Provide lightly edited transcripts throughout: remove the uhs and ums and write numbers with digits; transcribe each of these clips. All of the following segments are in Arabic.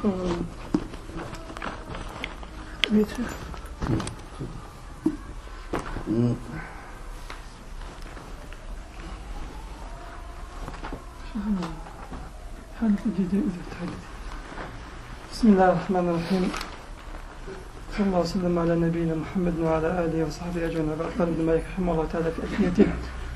بسم الله الرحمن الرحيم. صلى الله وسلم على نبينا محمد وعلى آله وصحبه أجمعين. قال ابن مالك رحمه الله تعالى في ألفيته: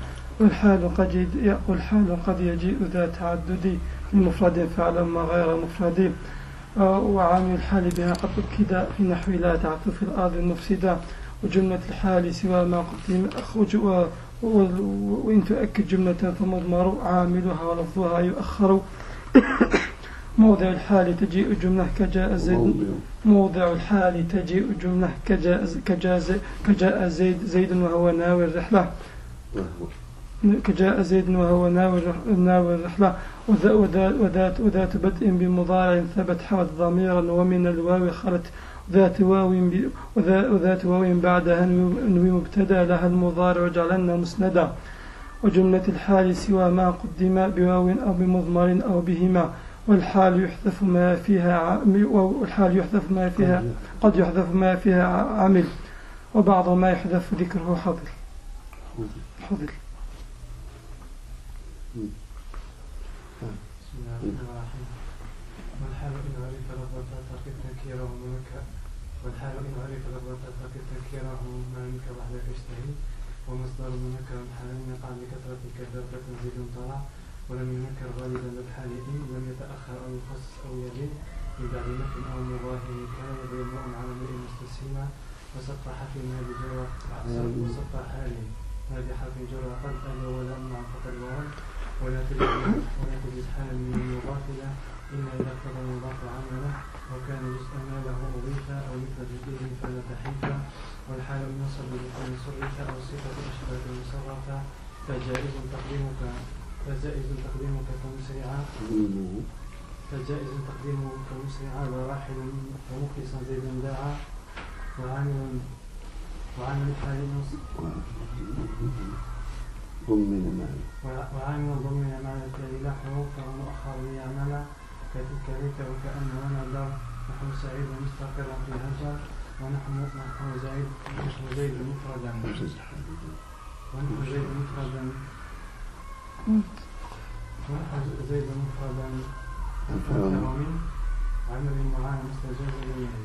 والحال قد يجيء ذا تعدد لمفرد فعل ما غير مفرد، وعامل الحال بها قد أكد في نحو لا تعث في الأرض المفسدة، وجملة الحال سوى ما قدم أخرج، وإن تؤكد جملة فمضمر عاملها ولفظها يؤخر. موضع الحال تجيء جملة كجاء زيد، موضع الحال تجيء جملة كجاء زيد وهو ناوي الرحلة، كجاء زيد وهو ناوي الرحلة. وذات بدء بمضارع ثبت حوت ضميرا ومن الواو خلت، وذات واو بعدها نوي مبتدا لها المضارع وجعلنا مسندا. وجملة الحال سوى ما قدم بواو أو بمضمر أو بهما، والحال يحذف ما فيها قد يحذف ما فيها عمل، وبعض ما يحذف ذكره حضر. بسم الله الرحمن الرحيم. والحال إن عرف لفظة تقف تنكيره منكر، والحال إن عرف لفظة تقف تنكيره منك وحدك اشتهي، ومصدر منكر الحال يقع بكثرة كذابة تنزيل طلع، ولم ينكر غالبا للحال إن لم يتأخر أو يخصص أو يلين من بعد نفي أو مظاهر كان يبين على امرئ مستسيما، وسطح في نادي جرى وسطح حالي نادي حرف جرى قد ألا ولا مع فقد وهم، ولا تجد حالا من المغافلة إن إذا اقتضى المضاف عمله، وكان جزءا ما له أضيفا أو مثل جزئه فلا تحيفا. والحال ينصب بكل صرف أو صفة أشبه مصرفة، فجائز تقديمك كمسرعا وراحل ومخلصا زيدا داعا. وعامل الحال وعامل ضمن معنى كليلة حروفه مؤخر ليعمل كذلك وكأن ونظر. نحن سعيد مستقرا في هجر، ونحن زيد مفردا من عمل معان مستجاز لليمين.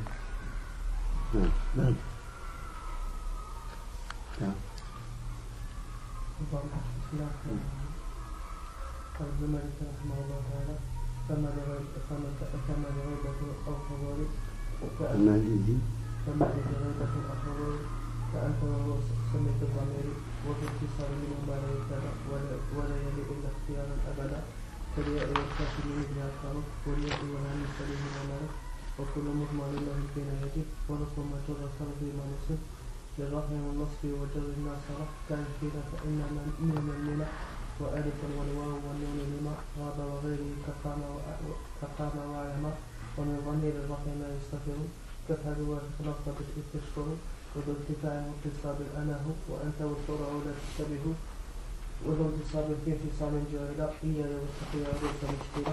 قال ابن مالك رحمه الله تعالى: فما لغيبة أو فضائل فأنت وهو سميت الضمير، وفي اتصال منه ما لا يتبع ولا يلي إلا اختيارا أبدا، كالياء والكافر مثل الحرف والياء والعين سليم وملك، وكل مضمر له بين يجب، ونصب ما جر صرف ما نصب للرفع والنصب وجر الناصرة. كان فينا فإنما من المنع وألفا والواو والنون لما غاب وغيره كقام وعلم. ومن ضمير الرفع ما يستفر كفعل وخلق بالإذ تشكر، وذو ارتفاع واتصال الأناه وأنت والسرع لا تشتبه، وذو انتصاب في انفصال جاهلا إياي والاختيار ليس مشكلة.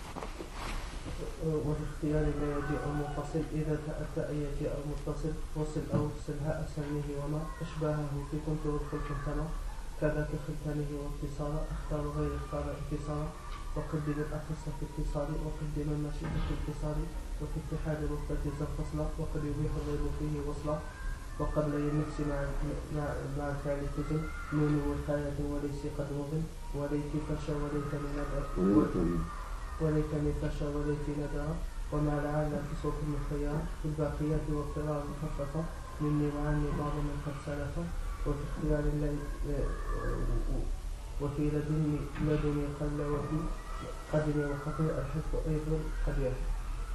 وفي اختيار لا يجيء المنفصل إذا تأتى أن يجيء المتصل وصل أو افصلها أسميه وما أشباهه في كنت والخلق كما كذاك خلتانه واتصالا. اختار غير اختار انفصالا، وقدم الأخص في اتصال وقدم المشيء في اتصال، وفي اتحاد الرتبة زر فصلا وقد يبيح الغير فيه وصلا. وقبل النفس مع فعل تزن نون والحياة وليس قد وضن وليت فشى وليتني فشى وليت ندى. ومع العالة في صوت المخيار في الباقيات واضطرار مخففة مني وعني بعض من قد سلف. وفي اختيار الليل وفي لدني قل وفي قدمي وخطير الحفظ أيضا قد يفي.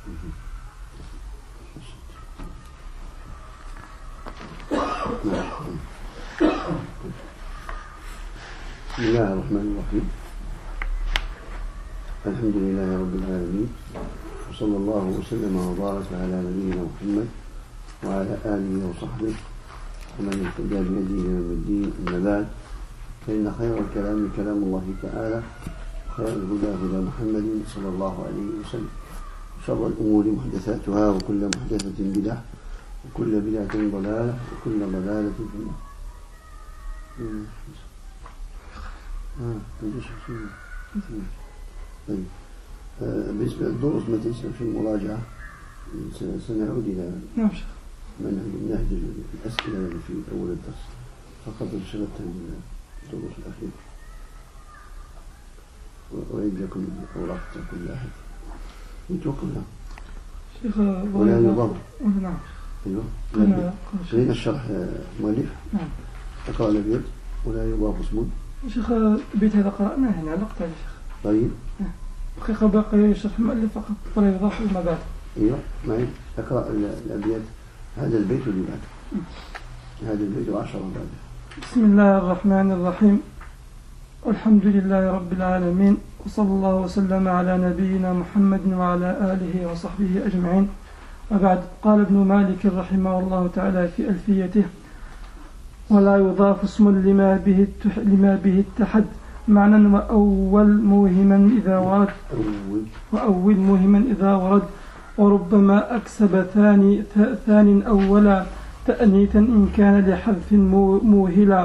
بسم الله الرحمن الرحيم. الحمد لله رب العالمين، وصلى الله وسلم وبارك على نبينا محمد وعلى آله وصحبه ومن اهتدى بهديه يوم الدين. أما بعد، فإن خير الكلام كلام الله تعالى، وخير الهدى هدى محمد صلى الله عليه وسلم، شر الأمور محدثاتها وكل محدثة بدعة وكل بدعة ضلالة وكل ضلالة في النار. طيب بالنسبة للدروس ما تنسى في المراجعة سنعود إلى منهج الأسئلة في أول الدرس فقط انشغلت الدروس الأخيرة وأريد لكم أوراق تكون لاحظ يتوقفنا شيخ ولا يضاف. نعم. أيوه خلينا الشرح مؤلف. نعم. أقرأ الأبيات ولا يضاف اسم. شيخ البيت هذا قرأناه هنا علقت عليه شيخ. طيب. دقيقة باقي شرح المؤلف فقط ولا يضاف ما بعد. أيوه معي أقرأ الأبيات هذا البيت اللي بعد. هذا البيت 10 بعد. بسم الله الرحمن الرحيم. الحمد لله رب العالمين وصلى الله وسلم على نبينا محمد وعلى آله وصحبه أجمعين. وبعد قال ابن مالك رحمه الله تعالى في ألفيته: ولا يضاف اسم لما به اتحد معنى وأول موهما إذا ورد وربما أكسب ثاني أولا تأنيثا إن كان لحذف موهلا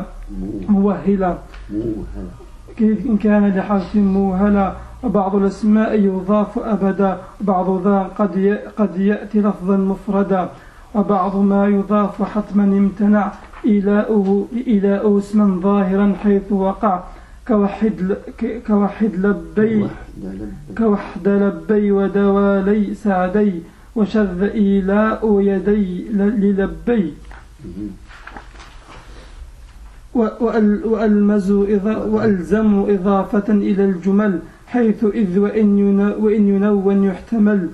وبعض الأسماء يضاف أبدا بعض ذا قد يأتي لفظا مفردا وبعض ما يضاف حتما امتنع إيلاؤه اسما ظاهرا حيث وقع كوحد لبي ودوالي سعدي وشذ إيلاء يدي للبي وألزم إضافة إلى الجمل حيث إذ وإن ينون يحتمل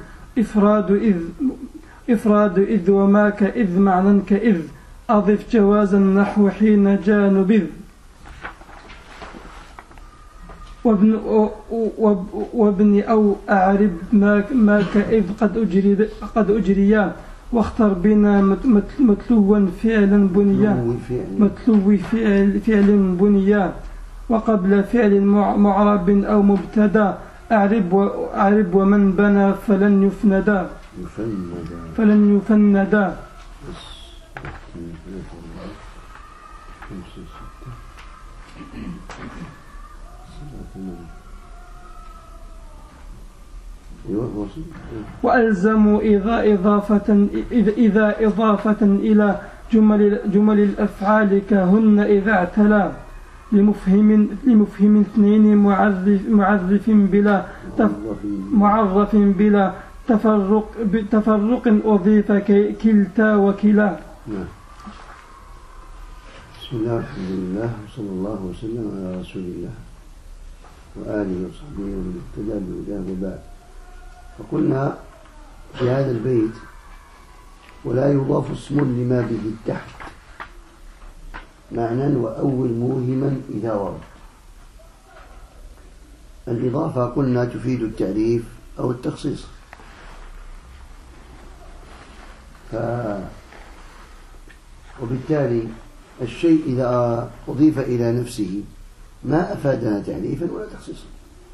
إفراد إذ وما كإذ معنى كإذ أضف جواز النحو حين جاء نبذ وابن أو أعرب ما كإذ قد أجريا واختر بنا متلو فعلا بنيا وقبل فعل معرب أو مبتدا أعرب ومن بنى فلن يفندا وألزموا إذا إضافة إلى جمل الأفعال كهن إذا اعتلى لمفهم اثنين معرف بلا تفرق أضيف كلتا وكلا. بسم الله الحمد لله وصلى الله وسلم على رسول الله وآله وصحبه ومن اهتدى بهداه وبعد. فقلنا في هذا البيت: ولا يضاف اسم لما به اتحد معنى وأول موهما إذا ورد. الإضافة قلنا تفيد التعريف أو التخصيص، وبالتالي الشيء إذا أضيف إلى نفسه ما أفادنا تعريفا ولا تخصيصا.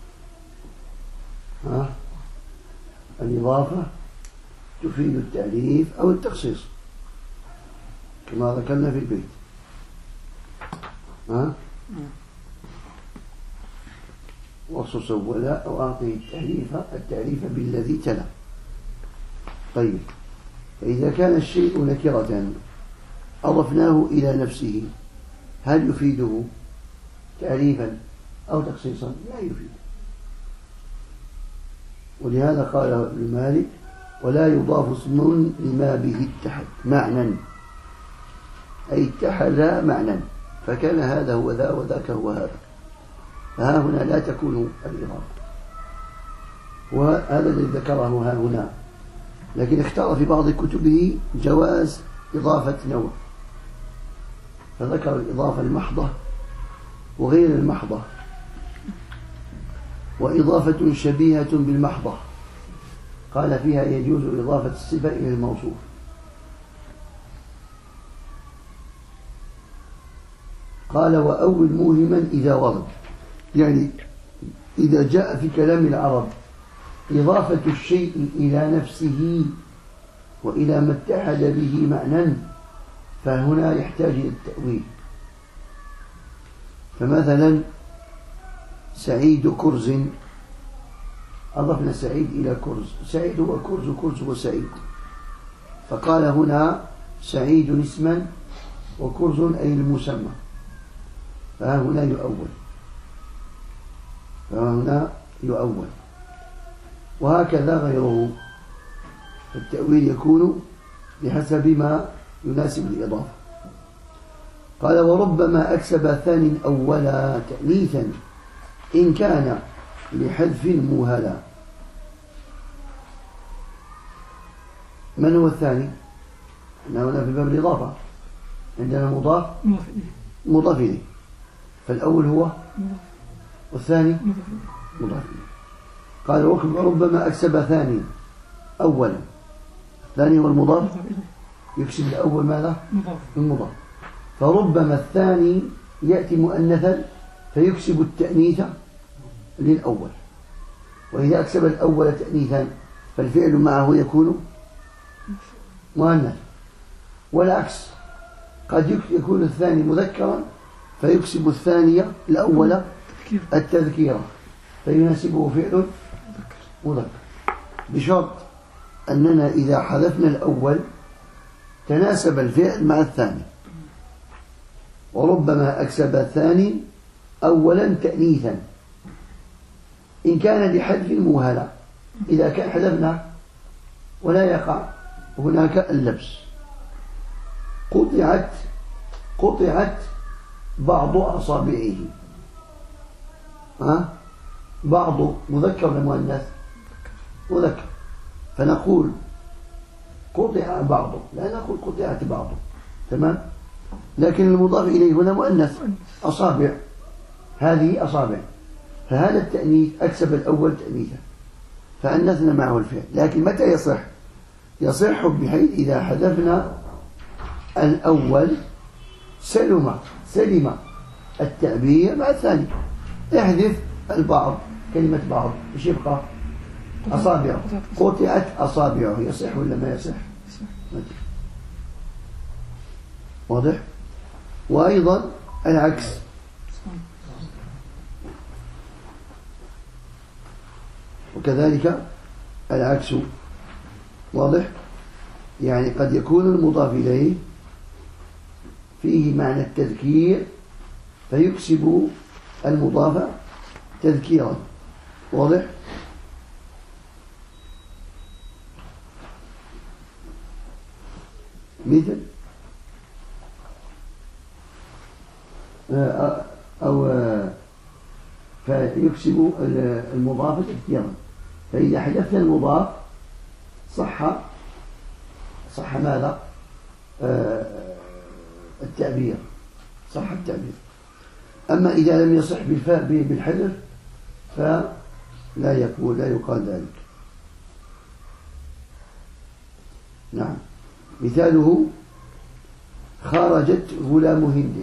الإضافة تفيد التعريف أو التخصيص كما ذكرنا في البيت. وصص ولا أو أعطي التعريف بالذي تلا. طيب، فإذا كان الشيء نكرة أضفناه إلى نفسه هل يفيده تعريفا أو تخصيصا؟ لا يفيد. ولهذا قال ابن مالك: ولا يضاف اسم لما به اتحد معنى، أي اتحد معنى، فكان هذا هو ذا وذاك هو هذا، فها هنا لا تكون الإضافة، وهذا الذي ذكره ها هنا. لكن اختار في بعض كتبه جواز إضافة نوع، فذكر الإضافة المحضة وغير المحضة، وإضافة شبيهة بالمحضة قال فيها يجوز إضافة الصفة إلى الموصوف. قال: وأول موهما إذا ورد، يعني إذا جاء في كلام العرب إضافة الشيء إلى نفسه وإلى ما اتحد به معنى، فهنا يحتاج إلى التأويل. فمثلا سعيد كرز، أضفنا سعيد إلى كرز، سعيد هو كرز وكرز هو سعيد، فقال هنا سعيد اسما وكرز أي المسمى، فهنا يؤول، وهكذا غيره. التأويل يكون بحسب ما يناسب الإضافة. قال وربما أكسب ثانٍ أولا تأنيثا إن كان لحذف موهلا. من هو الثاني؟ هنا في باب الإضافة عندنا مضاف إليه، فالأول هو والثاني مضاف إليه. قال وربما أكسب ثاني أولا، الثاني والمضاف يكسب الأول ماذا؟ المضاف. فربما الثاني يأتي مؤنثا فيكسب التأنيث للأول، وإذا أكسب الأول تأنيثا فالفعل معه يكون مؤنث، والعكس قد يكون الثاني مذكرا فيكسب الثانية الأول التذكير فيناسبه فعل مذكر، بشرط أننا إذا حذفنا الأول تناسب الفعل مع الثاني. وربما أكسب الثاني أولا تأنيثا إن كان لحذف موهلا، إذا كان حذفنا ولا يقع هناك اللبس. قطعت بعض أصابعه، بعض مذكر ولا مؤنث؟ مذكر، فنقول قطع بعضه، لا نقول قطعت بعضه، تمام؟ لكن المضاف إليه هنا مؤنث، أصابع، هذه أصابع، فهذا التأنيث أكسب الأول تأنيثا فأنثنا معه الفعل. لكن متى يصح بحيث إذا حذفنا الأول سلم التعبير مع الثاني. احذف البعض، كلمة بعض ايش يبقى؟ أصابعه، قطعت أصابعه، يصح ولا ما يصح؟ واضح؟ وأيضا العكس، وكذلك العكس، واضح؟ يعني قد يكون المضاف إليه فيه معنى التذكير فيكسب المضاف تذكيرا، واضح؟ مثل أو فيكسب المضاف تذكيرا، فإذا حذفنا المضاف صح ماذا؟ التعبير، صح التعبير. أما إذا لم يصح بالحذف فلا يقال ذلك. نعم، مثاله خرجت غلام هند،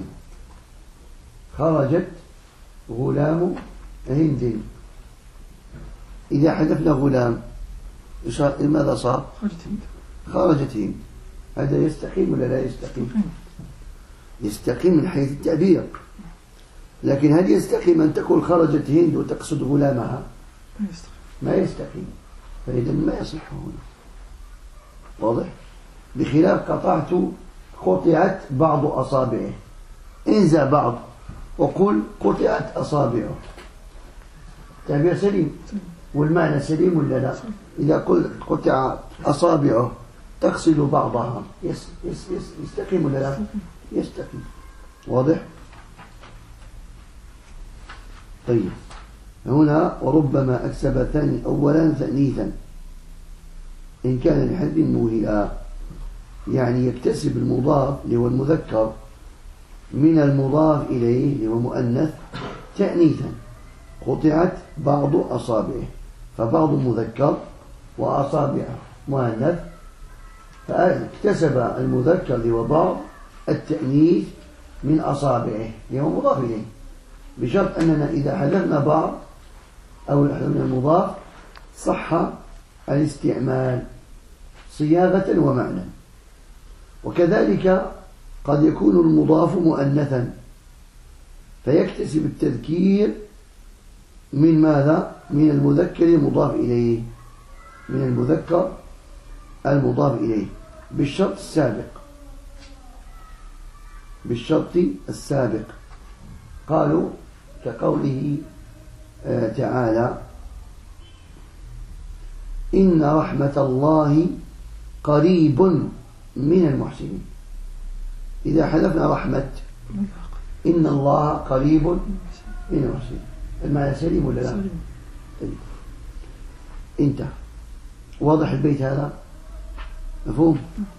خرجت غلام هند، إذا حذفنا غلام ماذا صار؟ خرجت هند. هذا يستقيم ولا لا يستقيم؟ يستقيم من حيث التعبير، لكن هل يستقيم أن تقول خرجت هند وتقصد غلامها؟ ما يستقيم، فإذا ما يصح هنا، واضح؟ بخلاف قطعت بعض أصابعه، انزع بعض وقل قطعت أصابعه، تعبير سليم والمعنى سليم ولا لا؟ إذا قلت قطع أصابعه تقصد بعضها يستقيم ولا لا؟ يستقيم، واضح؟ طيب، هنا وربما أكسب ثاني أولا تأنيثا إن كان لحذف موهلا، يعني يكتسب المضاف اللي هو المذكر من المضاف إليه اللي هو مؤنث تأنيثا. قطعت بعض أصابعه، فبعض مذكر وأصابعه مؤنث، فاكتسب المذكر اللي هو بعض التأنيث من أصابعه اللي هو مضاف إليه، بشرط أننا إذا حذفنا بعض أو حذفنا المضاف صح الاستعمال صياغة ومعنى. وكذلك قد يكون المضاف مؤنثا فيكتسب التذكير من ماذا؟ من المذكر المضاف إليه، من المذكر المضاف إليه بالشرط السابق. قالوا كقوله تعالى إن رحمة الله قريب من المحسنين. إذا حذفنا رحمة إن الله قريب من المحسنين المعنى سليم ولا لا؟ سليم. انتهى. واضح البيت هذا؟ مفهوم؟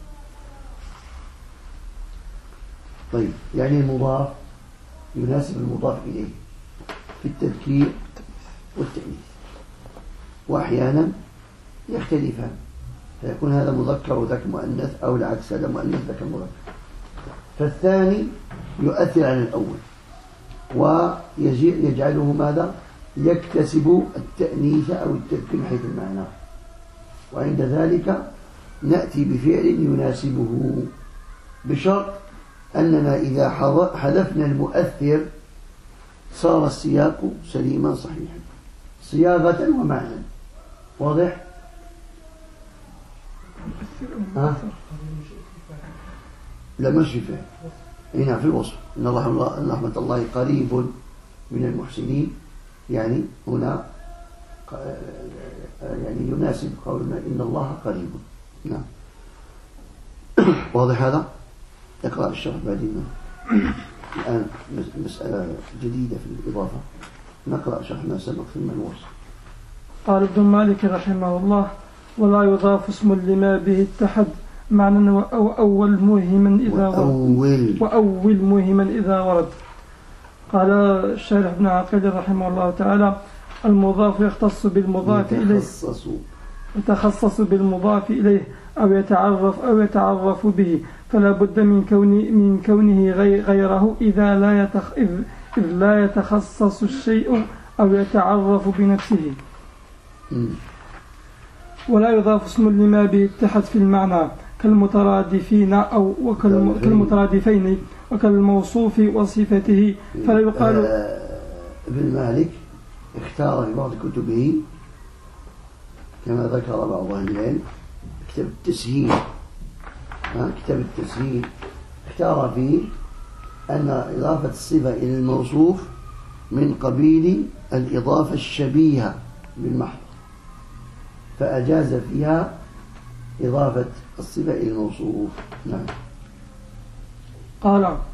طيب يعني المضاف يناسب المضاف إليه في التذكير والتأنيث، وأحيانا يختلفان فيكون هذا مذكر وذاك مؤنث، أو العكس هذا مؤنث ذاك مذكر. فالثاني يؤثر على الأول ويجعله ماذا؟ يكتسب التأنيث أو التذكير من حيث المعنى. وعند ذلك نأتي بفعل يناسبه بشرط أننا إذا حذفنا المؤثر صار السياق سليما صحيحا صياغة ومعنى. واضح؟ لا مش فعل، هنا في الوصف إن رحمة الله قريب من المحسنين، يعني هنا يعني يناسب قولنا إن الله قريب. نعم. واضح هذا؟ اقرأ الشرح بعدين. الآن مسألة جديدة في الإضافة، نقرأ شرح ما سبق ثم الوصف. قال ابن مالك رحمه الله: ولا يضاف اسم لما به اتحد معنى وأول موهما إذا ورد. قال الشارح ابن عقيل رحمه الله تعالى: المضاف يختص بالمضاف إليه، يتخصص بالمضاف إليه أو يتعرف به، فلا بد من كونه غيره إذ لا يتخصص الشيء أو يتعرف بنفسه. ولا يضاف اسم لما به اتحد في المعنى كالمترادفين أو كالمترادفين وكالموصوف وصفته، فلا يقال. ابن مالك اختار في بعض كتبه كما ذكر بعض أهل العلم كتاب التسهيل، اختار فيه أن إضافة الصفة إلى الموصوف من قبيل الإضافة الشبيهة بالمحض، فأجاز فيها إضافة الصفة إلى الموصوف. نعم. قال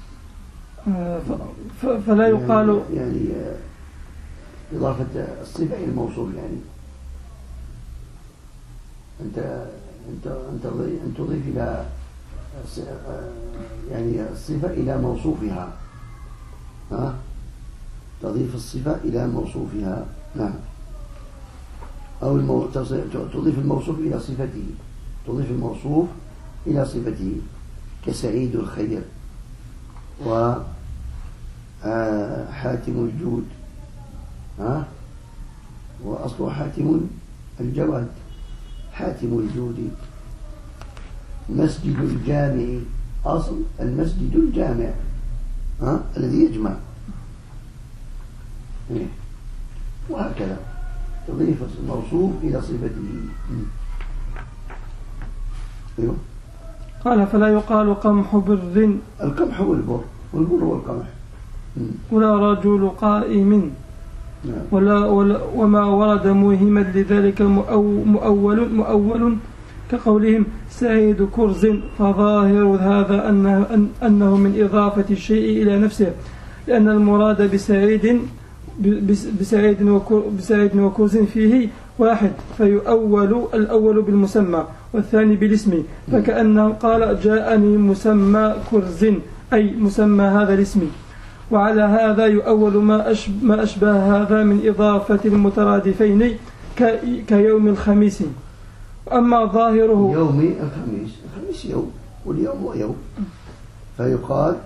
فلا يقال يعني إضافة الصفة إلى الموصوف، يعني أنت تضيف إلى يعني الصفة إلى موصوفها، تضيف الصفة إلى موصوفها. نعم. أو تضيف الموصوف إلى صفته، تضيف الموصوف إلى صفته كسعيد الخير وحاتم الجود، وأصل حاتم الجواد، حاتم الجود. مسجد الجامع، أصل المسجد الجامع الذي يجمع، وهكذا تضيف الموصوف إلى صفته. أيوه. قال فلا يقال قمح بر، القمح والبر، والبر والقمح. ولا رجل قائم، وما ورد موهما لذلك مؤول كقولهم سعيد كرز، فظاهر هذا أنه من إضافة الشيء إلى نفسه، لأن المراد بسعيد وكرز فيه واحد، فيؤول الأول بالمسمى والثاني بالاسم، فكأنه قال جاءني مسمى كرز أي مسمى هذا الاسم. وعلى هذا يؤول ما أشبه هذا من إضافة المترادفين كيوم الخميس. أما ظاهره يوم الخميس يوم، واليوم هو يوم، فيقال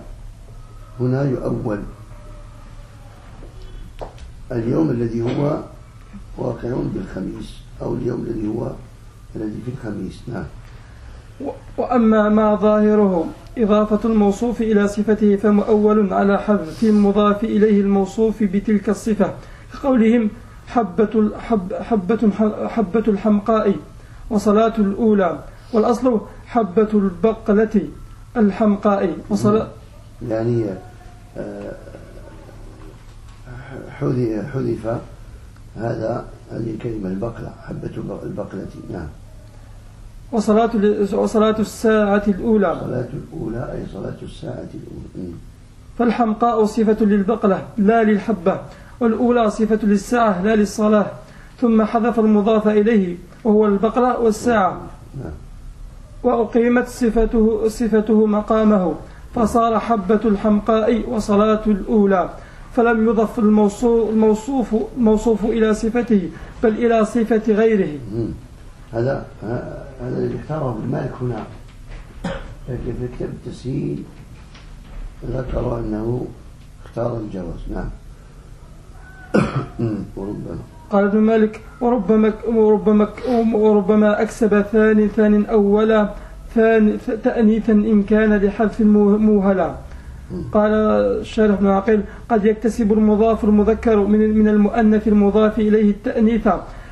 هنا يؤول اليوم الذي هو واقعون بالخميس أو اليوم الذي في الخميس. نعم. وأما ما ظاهره إضافة الموصوف إلى صفته فمؤول على حذف المضاف إليه الموصوف بتلك الصفة، كقولهم حبة الحمقاء وصلاة الأولى، والأصل حبة البقلة الحمقاء وصلاة يعني حذف هذه الكلمة البقلة، حبة البقلة. نعم. وصلاة الساعة الأولى، صلاة الأولى أي صلاة الساعة الأولى. فالحمقاء صفة للبقلة لا للحبة، والأولى صفة للساعة لا للصلاة، ثم حذف المضاف إليه وهو البقلة والساعة. وأقيمت صفته مقامه فصار حبة الحمقاء وصلاة الأولى، فلم يضف الموصوف إلى صفته بل إلى صفة غيره. هذا اللي اختاره ابن مالك هنا في كتاب التسهيل، ذكر أنه اختار الجواز. نعم. قال ابن مالك وربما أكسب ثان أولا تأنيثا إن كان لحذف الموهلا. قال الشارح بن عقيل قد يكتسب المضاف المذكر من المؤنث المضاف إليه التأنيث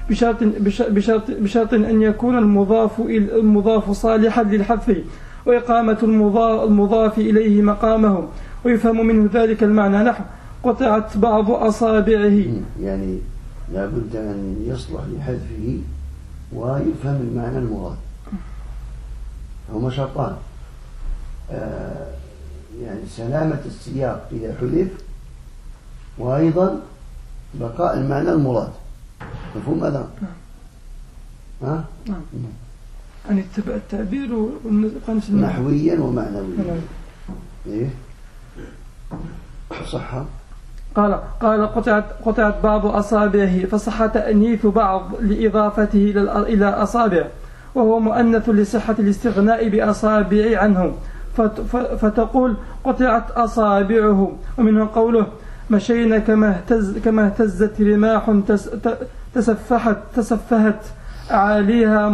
بشرط أن يكون المضاف صالحا للحذف وإقامة المضاف إليه مقامه، ويفهم منه ذلك المعنى نحو قطعت بعض أصابعه، يعني لا بد أن يصلح لحذفه ويفهم المعنى المراد. هما شرطان، يعني سلامة السياق إذا حذف، وأيضا بقاء المعنى المراد. مفهوم هذا؟ نعم. يعني التعبير نحويا ومعنويا. إيه صح. قال قطعت بعض أصابعه، فصح تأنيث بعض لإضافته إلى أصابع، وهو مؤنث لصحة الاستغناء بأصابع عنه، فتقول قطعت أصابعه. ومنه قوله مشينا كما اهتزت رماح تسفهت أعاليها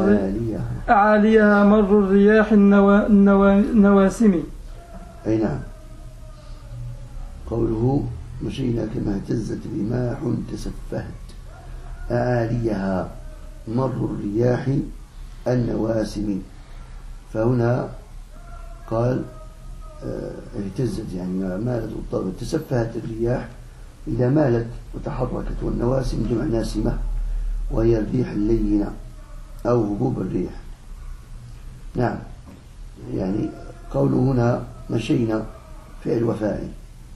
مر الرياح النواسم. أي نعم. قوله مشينا كما اهتزت رماح تسفهت أعاليها مر الرياح النواسم، فهنا قال اهتزت يعني مالت وطارت. تسفهت الرياح إذا مالت وتحركت، والنواسم جمع ناسمة وهي الريح اللينة أو هبوب الريح. نعم. يعني قوله هنا مشينا فعل وفاعل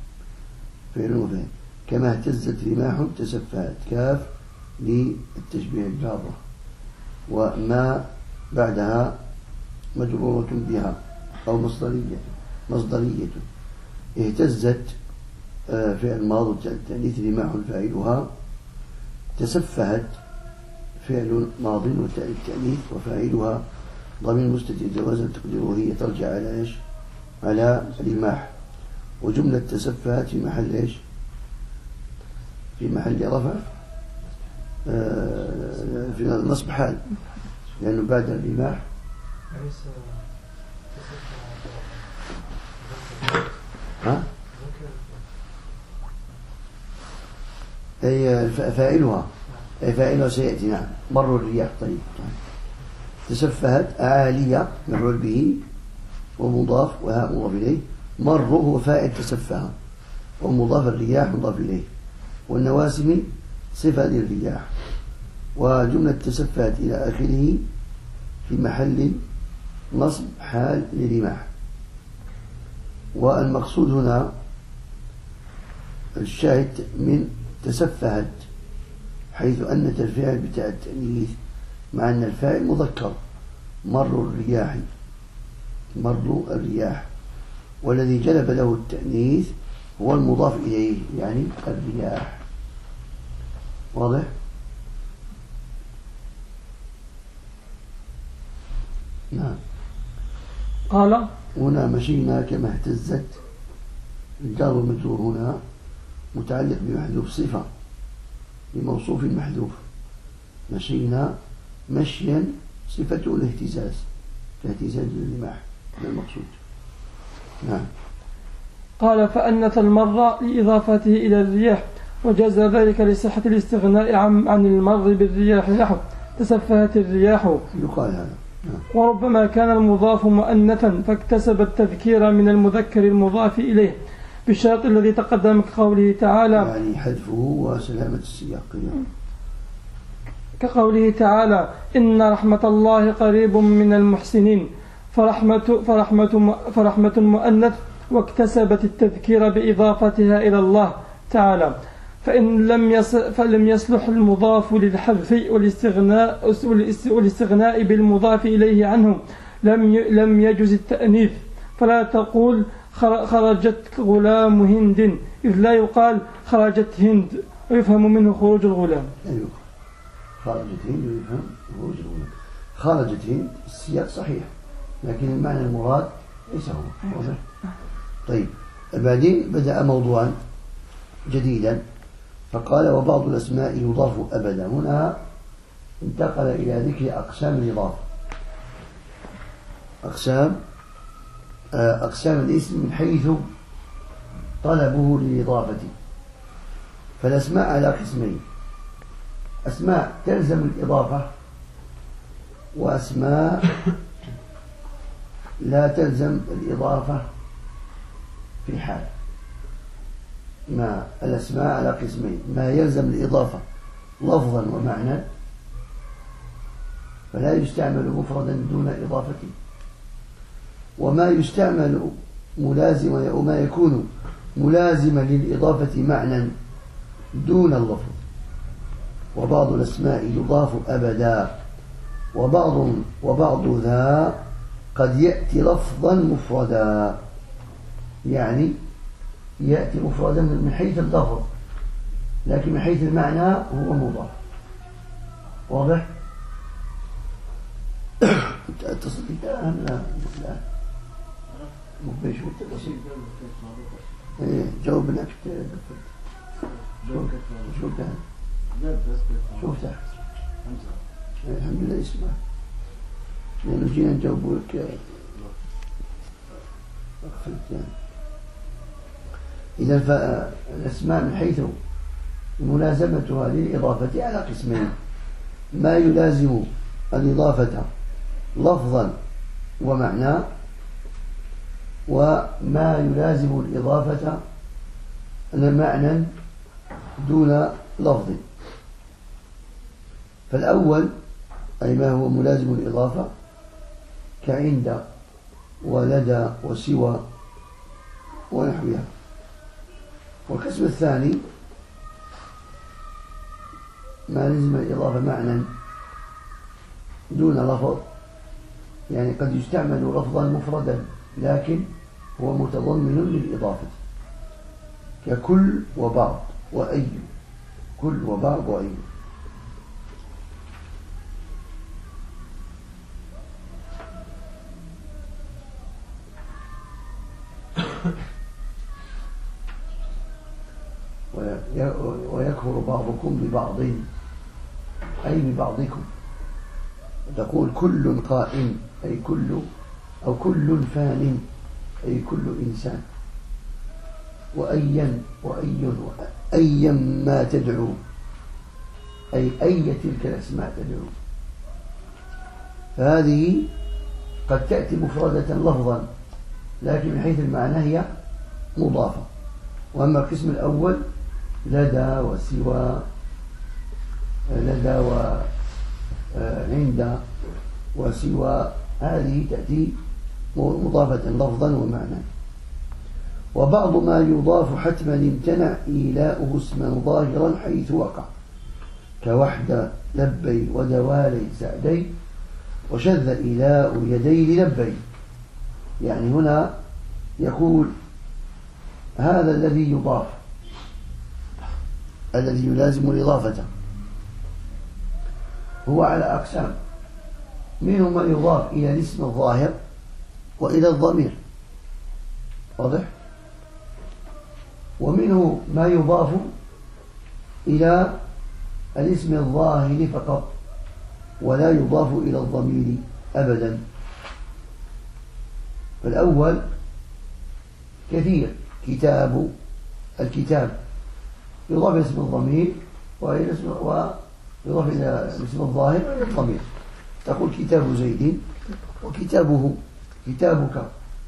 كما اهتزت رماح تسفهت، كاف للتشبيه الجارة، وما بعدها مجرورة بها أو مصدرية. اهتزت فعل ماضي التأنيث رماح فاعلها، تسفهت فعل ماض والتأنيث وفاعلها ضمير مستتر جوازا تقديره هي ترجع على ايش؟ على رماح. وجملة تسفهت في محل ايش؟ في محل رفع في نصب حال، لأنه بعد الرماح أي فاعلها سيأتي. نعم. مر الرياح. طيب. تسفهت أعالية مفعول به ومضاف وهاء مضاف إليه، مر هو فاعل تسفه ومضاف الرياح مضاف إليه، والنواسم صفة للرياح، وجملة تسفهت إلى آخره في محل نصب حال لرماح. والمقصود هنا الشاهد من تسفهت، حيث أن الفعل بتاع التأنيث مع أن الفاعل مذكر، مر الرياح، والذي جلب له التأنيث هو المضاف إليه يعني الرياح. واضح؟ نعم. قال هنا مشينا كما اهتزت، الجار والمجرور هنا متعلق بمحذوف صفة، لموصوف محذوف. مشينا مشيا صفته الاهتزاز كاهتزاز الرماح، هذا المقصود. نعم. قال فأنث المر لإضافته إلى الرياح، وجاز ذلك لصحة الاستغناء عن المر بالرياح نحو تسفهت الرياح، يقال هذا. نعم. وربما كان المضاف مؤنثا فاكتسب التذكير من المذكر المضاف إليه بالشرط الذي تقدم كقوله تعالى، يعني حذفه وسلامة السياق. كقوله تعالى إن رحمة الله قريب من المحسنين، فرحمة مؤنث واكتسبت التذكير بإضافتها إلى الله تعالى. فلم يصلح المضاف للحذف والاستغناء بالمضاف إليه عنه لم يجز التأنيث، فلا تقول خرجت غلام هند، إذ لا يقال خرجت هند ويفهم منه خروج الغلام. أيوه، خرجت هند ويفهم خروج الغلام. خرجت هند السياق صحيح، لكن المعنى المراد ليس هو. واضح؟ طيب، بعدين بدأ موضوعا جديدا فقال وبعض الأسماء يضاف أبدا. هنا انتقل إلى ذكر أقسام الإضافة، أقسام الاسم من حيث طلبه للإضافة. فالأسماء على قسمين: أسماء تلزم الإضافة، وأسماء لا تلزم الإضافة في حال. ما الأسماء على قسمين: ما يلزم الإضافة لفظا ومعنى فلا يستعمل مفردا دون إضافته، وما يستعمل ملازما وما يكون ملازما للإضافة معنى دون اللفظ. وبعض الأسماء يضاف أبدا، وبعض ذا قد يأتي لفظا مفردا، يعني يأتي مفردا من حيث اللفظ، لكن من حيث المعنى هو مضاف. واضح؟ اتصل بالله. لا مقبل شو التفاصيل؟ جاوب هناك. شو كان؟ شوف تحت. الحمد لله اسمع، لأنه جينا نجاوبوا لك يعني. إذا فالأسماء من حيث ملازمتها للإضافة على قسمين: ما يلازم الإضافة لفظا ومعنى، وما يلازم الإضافة معنى دون لفظ. فالأول أي ما هو ملازم الإضافة كعند ولدى وسوى ونحوها. والقسم الثاني ما لزم الإضافة معنى دون لفظ، يعني قد يستعمل لفظا مفردا لكن هو متضمن للإضافة، ككل وبعض وأي. كل وبعض وأي. ويكفر بعضكم ببعض أي ببعضكم. تقول كل قائم أي كل، أو كل فان أي كل إنسان، وأيا وأيا ما تدعو أي تلك الأسماء تدعو. فهذه قد تأتي مفردة لفظا لكن من حيث المعنى هي مضافة. وأما القسم الأول لدى وسوى، لدى وعند وسوى، هذه تأتي مضافة لفظا ومعنى. وبعض ما يضاف حتما امتنع إيلاؤه اسما ظاهرا حيث وقع، كوحدة لبي ودوالي سعدي، وشذ إيلاء يدي لبي. يعني هنا يقول هذا الذي يضاف، الذي يلازم الإضافة، هو على أقسام: منه ما يضاف إلى الاسم الظاهر وإلى الضمير، واضح؟ ومنه ما يضاف إلى الاسم الظاهر فقط ولا يضاف إلى الضمير أبدا. فالأول كثير، الكتاب يضاف إلى اسم الضمير ويضاف إلى اسم الظاهر الضمير. تقول كتاب زيد وكتابه، كتابك.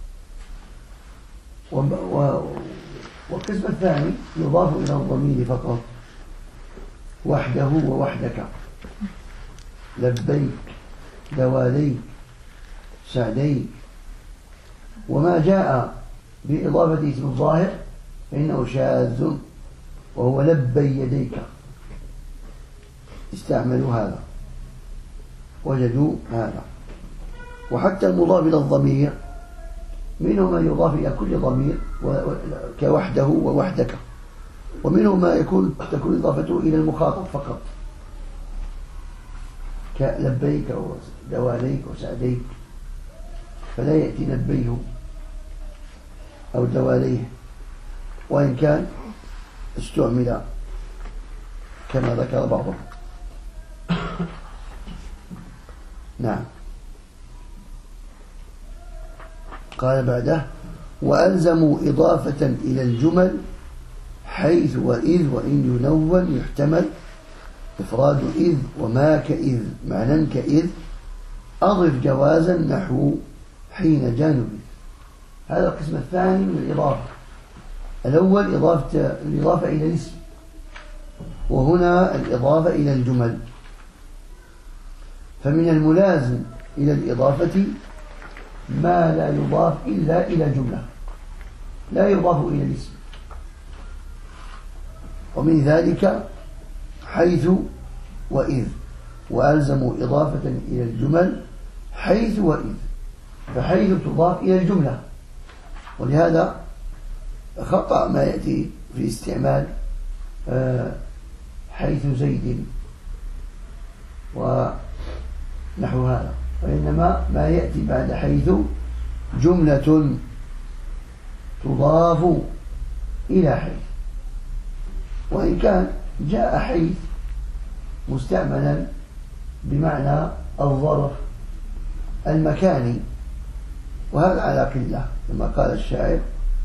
والقسم الثاني يضاف إلى الضمير فقط وحده ووحدك، لبيك، دواليك، سعديك. وما جاء بإضافة اسم الظاهر فإنه شاذ، وهو لبي يديك. استعملوا هذا، وجدوا هذا. وحتى المضاف إلى الضمير منه ما يضاف إلى كل ضمير كوحده ووحدك، ومنه ما تكون إضافته إلى المخاطب فقط كلبيك ودواليك وسعديك، فلا يأتي لبيه أو دواليه، وإن كان استعمل كما ذكر بعضهم. نعم. قال بعده: وألزموا إضافة إلى الجمل حيث وإذ وإن ينون يحتمل إفراد إذ وما كإذ معنى كإذ أضف جوازا نحو حين جانب. هذا القسم الثاني من الإضافة. الأول الإضافة إلى الاسم، وهنا الإضافة إلى الجمل. فمن الملازم إلى الإضافة ما لا يضاف إلا إلى جملة، لا يضاف إلى الاسم. ومن ذلك حيث وإذ. وألزموا إضافة إلى الجمل حيث وإذ، فحيث تضاف إلى الجملة، ولهذا خطأ ما يأتي في استعمال حيث زيد ونحو هذا، وإنما ما يأتي بعد حيث جملة تضاف إلى حيث. وإن كان جاء حيث مستعملا بمعنى الظرف المكاني، وهذا على قلة، كما قال الشاعر: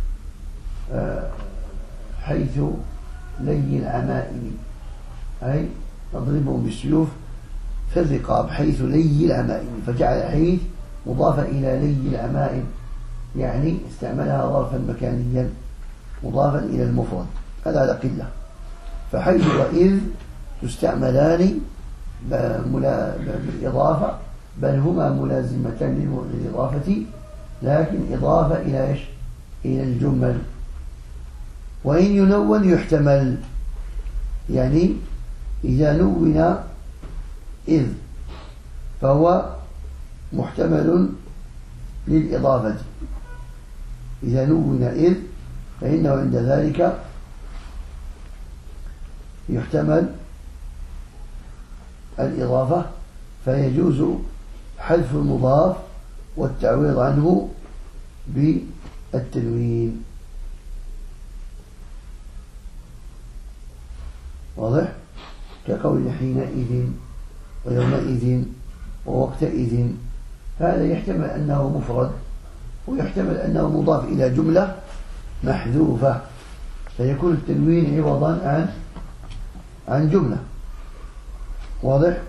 حيث لي العمائم، أي نضربهم بالسيوف في الرقاب، حيث لي العمائم، فجعل حيث مضافة إلى لي العمائم، يعني استعملها ظرفا مكانيا مضافا إلى المفرد، هذا على قلة. فحيث وإذ تستعملان بالإضافة، بل هما ملازمتان للإضافة، لكن إضافة إلى إيش؟ إلى الجمل. وإن ينون يحتمل، يعني إذا نون إذ فهو محتمل للإضافة. إذا نون إذ فإنه عند ذلك يحتمل الإضافة، فيجوز حذف المضاف والتعويض عنه بالتنوين. واضح؟ كقول حينئذ ويومئذ ووقتئذ، هذا يحتمل أنه مفرد، ويحتمل أنه مضاف إلى جملة محذوفة، فيكون التنوين عوضا عن جملة. واضح؟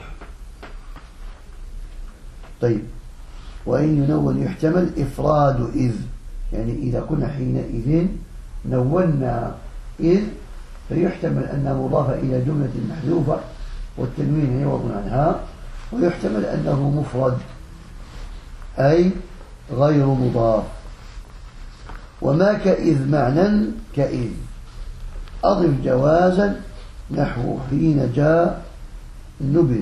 طيب. وإن ينون يحتمل إفراد إذ، يعني إذا كنا حينئذ نونا إذ فيحتمل أنها مضافة إلى جملة محذوفة والتنوين عوض عنها، ويحتمل أنه مفرد أي غير مضاف. وما كإذ معنى كإذ أضف جوازا نحو حين جاء نبذ.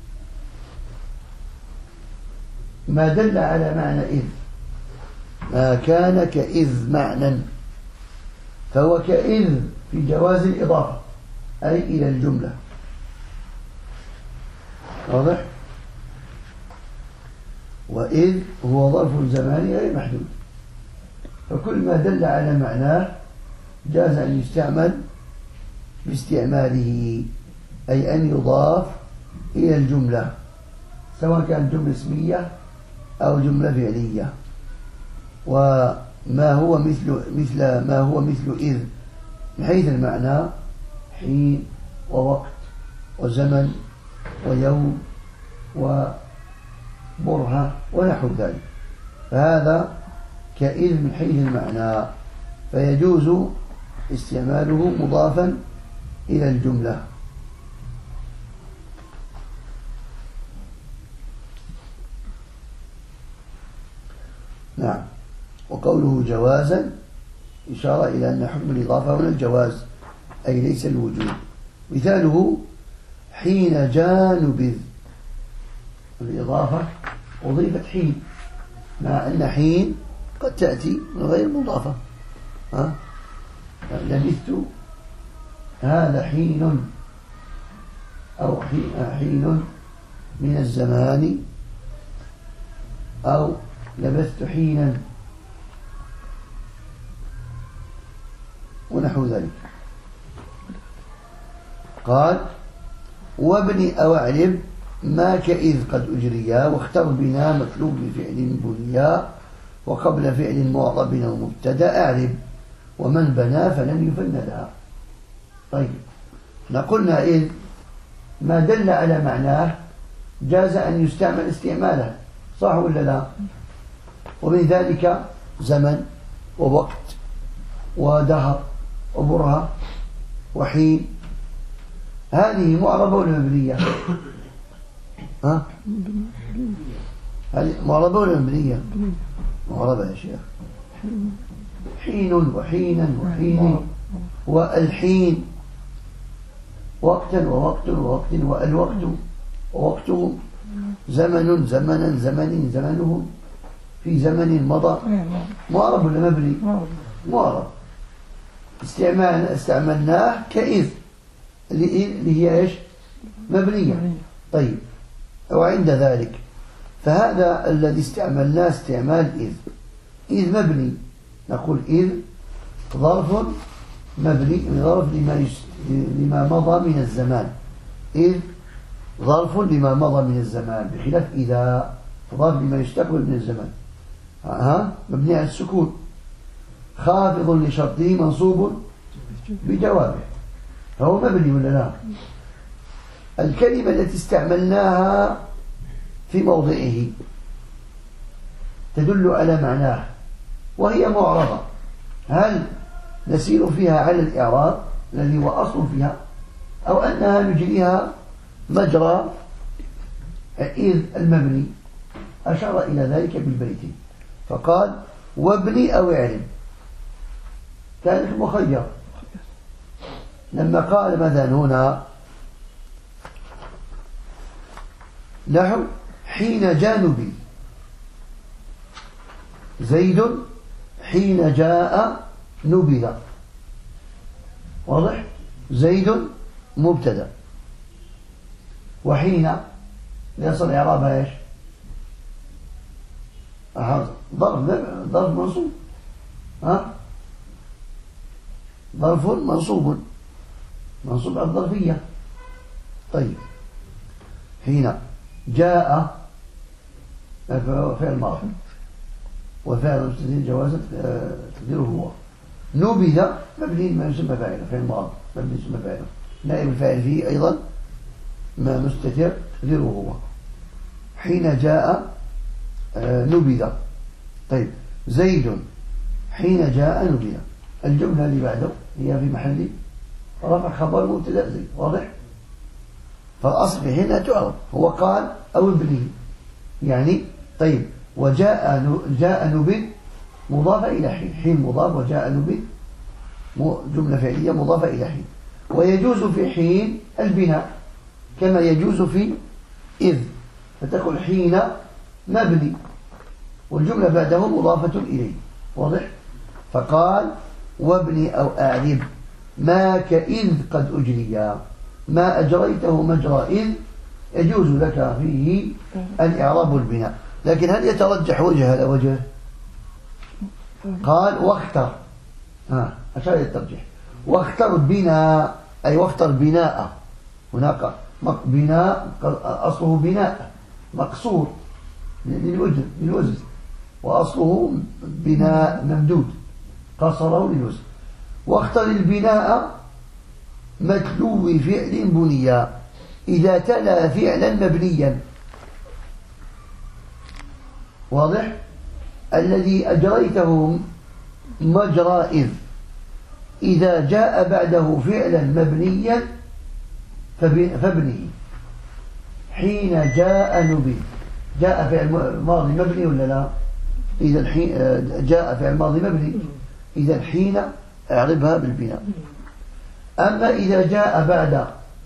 ما دل على معنى إذ، ما كان كإذ معنى، فهو كإذ في جواز الإضافة أي إلى الجملة. واضح؟ وإذ هو ظرف زماني غير محدود، فكل ما دل على معناه جاز أن يستعمل باستعماله، أي أن يضاف إلى الجملة، سواء كانت جملة اسمية أو جملة فعلية. وما هو مثل إذ من حيث المعنى حين ووقت وزمن ويوم وبرهة ونحو ذلك، فهذا كإذ من حيث المعنى، فيجوز استعماله مضافا إلى الجملة. نعم. وقوله جوازا إشارة إلى أن حكم الإضافة هنا الجواز أي ليس الوجوب. مثاله حين جاء نبذ، الإضافة أضيفت حين، مع أن حين قد تأتي من غير مضافة. لبثت هذا حين، أو حين من الزمان، أو لبثت حينا ونحو ذلك. قال وابن أو اعرب ما كإذ قد أجريا، واختر بنا مطلوب بفعل بنيا، وقبل فعل معرب أو مبتدأ اعرب، ومن بنى فلن يفندها. طيب، قلنا إذ ما دل على معناه جاز أن يستعمل استعماله، صح ولا لا؟ ومن ذلك زمن ووقت ودهر وبرهة وحين. هذه معربة ولا مبنية؟ هذه معربة ولا مبنية؟ معربة يا شيخ. حين وحينا وحين، والحين وقتا ووقت ووقت، والوقت ووقتهم، زمن زمنا زمن زمنهم، في زمن مضى. معرب ولا مبني؟ معرب. استعملناه كإذ اللي هي إيش؟ مبنية. طيب، وعند ذلك فهذا الذي استعملناه استعمال إذ مبني، نقول إذ ظرف مبني، ظرف لما مضى من الزمان. إذ ظرف لما مضى من الزمان، بخلاف إذا ظرف لما يستقبل من الزمان. مبني على السكون. خافض لشرطه منصوب بجوابه، فهو مبني ولا لا؟ الكلمة التي استعملناها في موضعه تدل على معناه وهي معربة، هل نسير فيها على الإعراب الذي هو أصل فيها، أو أنها نجريها مجرى إذ المبني؟ أشار إلى ذلك بالبيتين، فقال وابني أو اعرب، كانت مخير. لما قال مثلا هنا نحو حين جاء نبي، زيد حين جاء نبذ، واضح؟ زيد مبتدا، وحين يصل إعرابها إيش؟ ظرف منصوب، ظرف منصوب على الظرفية. طيب، حين جاء فعل ماضي وفعل مستتر جوازا تقديره هو. نبذ مبني ما يسمى فاعله، فعل ماضي مبني يسمى فاعله، نائب الفاعل فيه أيضا ما مستتر تقديره هو. حين جاء نبذ. طيب، زيد حين جاء نبذ، الجملة اللي بعده هي في محل رفع خبر مبتدأ زيد، واضح؟ فالأصل في حين تعرف، هو قال أو ابنه يعني. طيب، جاء نبذ مضافة إلى حين، حين مضاف، وجاء نبذ جملة فعلية مضافة إلى حين. ويجوز في حين البناء كما يجوز في إذ، فتكون حين مبني والجملة بعده مضافة إليه، واضح؟ فقال وابني أو أعرب ما كإذ قد أجريا، ما أجريته مجرى إذ يجوز لك فيه الإعراب والبناء. لكن هل يترجح وجه على وجه؟ قال واختر، أشار الترجيح، واختر بنا أي واختر بناء، هناك بناء أصله بناء مقصور للوزن، وأصله بناء ممدود قصره للوزن. واختر البناء متلو فعل بنيا إذا تلا فعلا مبنيا. واضح؟ الذي أجريته مجرى إذا جاء بعده فعلا مبنيا فابنه. حين جاء نبي، جاء فعل ماضي مبني ولا لا؟ إذا جاء فعل ماضي مبني، إذا حين اعربها بالبناء. أما إذا جاء بعد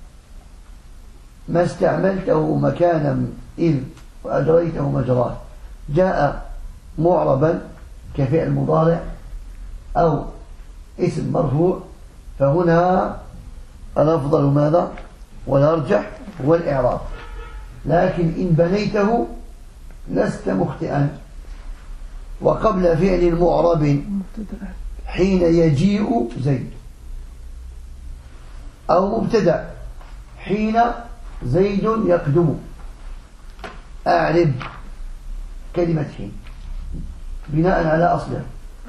ما استعملته مكانا إذ وأجريته مجراه، جاء معربا كفعل مضارع أو اسم مرفوع، فهنا الأفضل ماذا والأرجح هو الإعراب. لكن إن بنيته لست مخطئا. وقبل فعل معرب حين يجيء زيد، أو مبتدأ حين زيد يقدم، أعرب كلمة حين بناء على أصله.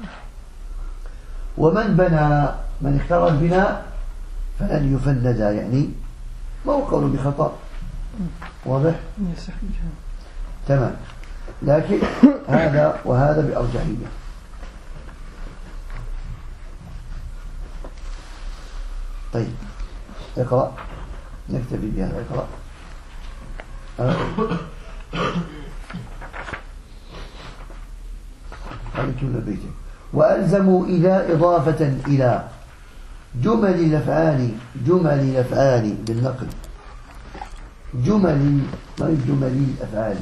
ومن بنى، من اختار البناء فلن يفند، يعني ما هو قول بخطأ. واضح؟ تمام. لكن هذا وهذا بأرجحية. طيب اقرأ، نكتفي بهذا. اقرأ. هذا كل بيته. وألزموا إلى إضافة إلى جمل الأفعال بالنقل. جمل الأفعال.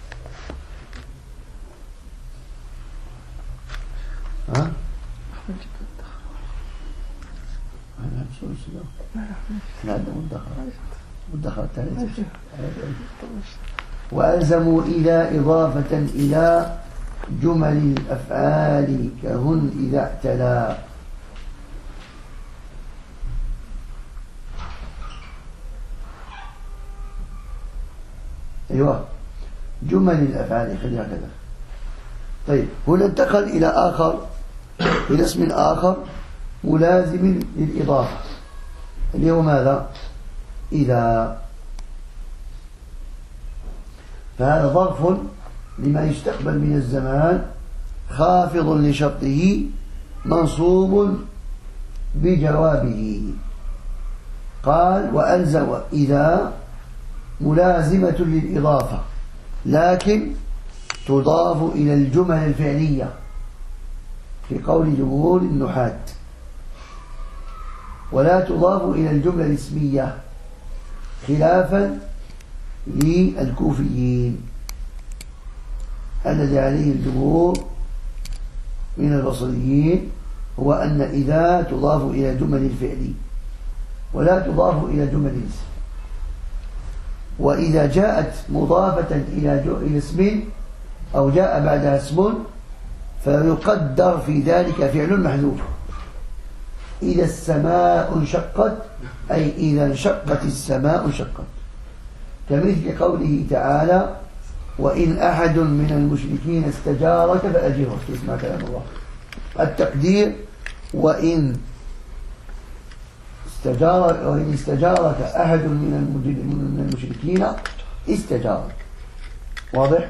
ها؟ وألزموا إلى إضافة إلى جمل الأفعال كهن إذا اعتلى. أيوة، جمل الأفعال خليها كذا. طيب هنا انتقل إلى آخر، إلى اسم آخر ملازم للإضافة، اللي هو ماذا؟ إذا. فهذا ظرف لما يستقبل من الزمان، خافض لشرطه منصوب بجوابه. قال وألزم إذا ملازمة للإضافة، لكن تضاف إلى الجمل الفعلية في قول جمهور النحاة، ولا تضاف إلى الجملة الاسمية خلافا للكوفيين. الذي عليه الجمهور من البصريين هو أن إذا تضاف إلى جمل الفعل ولا تضاف إلى جمل الاسم. وإذا جاءت مضافة إلى اسم أو جاء بعدها اسم فيقدر في ذلك فعل محذوف. إذا السماء انشقت، أي إذا انشقت السماء انشقت، كمثل قوله تعالى وإن أحد من المشركين استجارك فأجره. اسمع كلام الله. التقدير وإن استجارك أحد من المشركين استجارك. واضح؟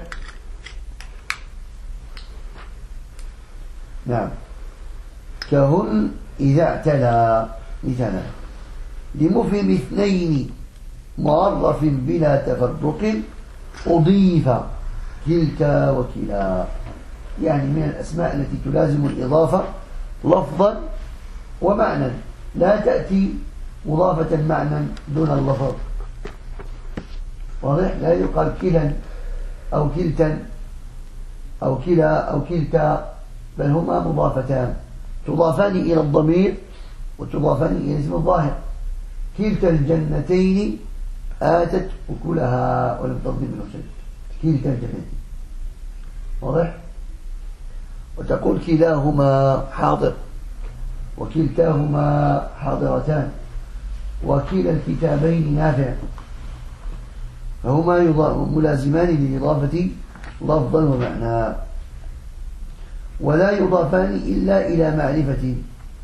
نعم. كهن إذا اعتلى مثلا لمفهم اثنين معرف بلا تفرق أضيف كلتا وكلا، يعني من الأسماء التي تلازم الإضافة لفظا ومعنى، لا تأتي مضافة معنى دون اللفظ. واضح؟ لا يقال كلا أو كلتا أو كلا أو كلتا، بل هما مضافتان تضافان إلى الضمير وتضافان إلى اسم الظاهر. كلتا الجنتين آتت أكلها ولم تظلم منه شيء. كلتا الجنتين. واضح؟ وتقول كلاهما حاضر وكلتاهما حاضرتان، وكلا الكتابين نافع، فهما ملازمان للإضافة لفظا ومعنى، ولا يضافان إلا إلى معرفة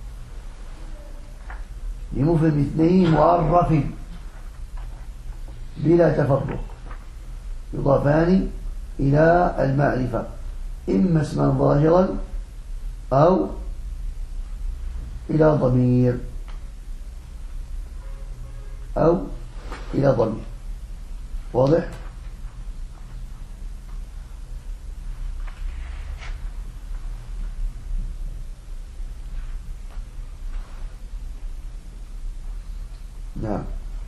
لمفهم اثنين معرف بلا تفرق، يضافان إلى المعرفة إما اسما ظاهرا أو إلى ضمير أو إلى ضمير. واضح؟ نعم.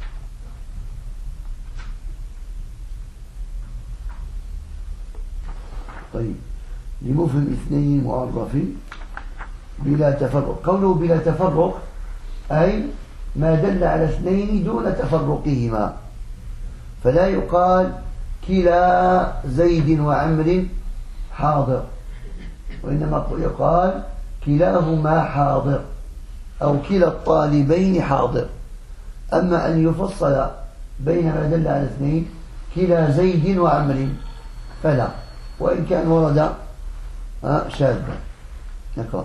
طيب، لمفهم اثنين معرف بلا تفرق. قوله بلا تفرق أي ما دل على اثنين دون تفرقهما، فلا يقال كلا زيد وعمر حاضر، وإنما يقال كلاهما حاضر أو كلا الطالبين حاضر. أما أن يفصل بين ما دل على اثنين كلا زيد وعمر فلا، وإن كان ورد شاذا. نقرأ.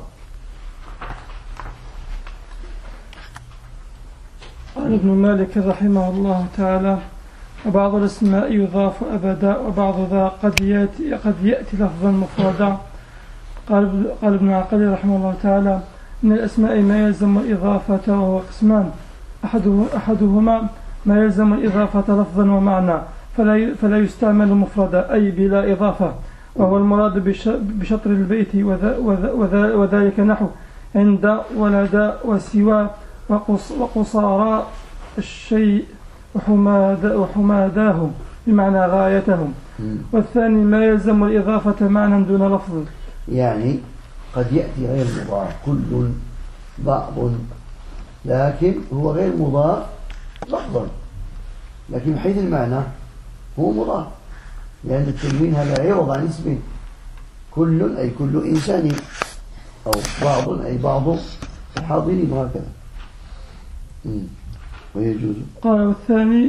قال ابن مالك رحمه الله تعالى: وبعض الاسماء يضاف أبدا، وبعض ذا قد يأتي لفظا مفردا. قال ابن عقيل رحمه الله تعالى: من الأسماء ما يلزم الإضافة وهو قسمان، أحدهما ما يلزم الإضافة لفظا ومعنى فلا يستعمل مفردا أي بلا إضافة، وهو المراد بشطر البيت، وذلك نحو عند ولد وسوى وقصارى الشيء وحماداه بمعنى غايتهم. والثاني ما يلزم الإضافة معنى دون لفظ، يعني قد يأتي غير مضاف كل بعض، لكن هو غير مضاف لفظا، لكن من حيث المعنى هو مضاف، لأن التنوين هذا عوض عن اسمه. كل أي كل إنسان، أو بعض أي بعض الحاضرين، وهكذا. ويجوز. قال: والثاني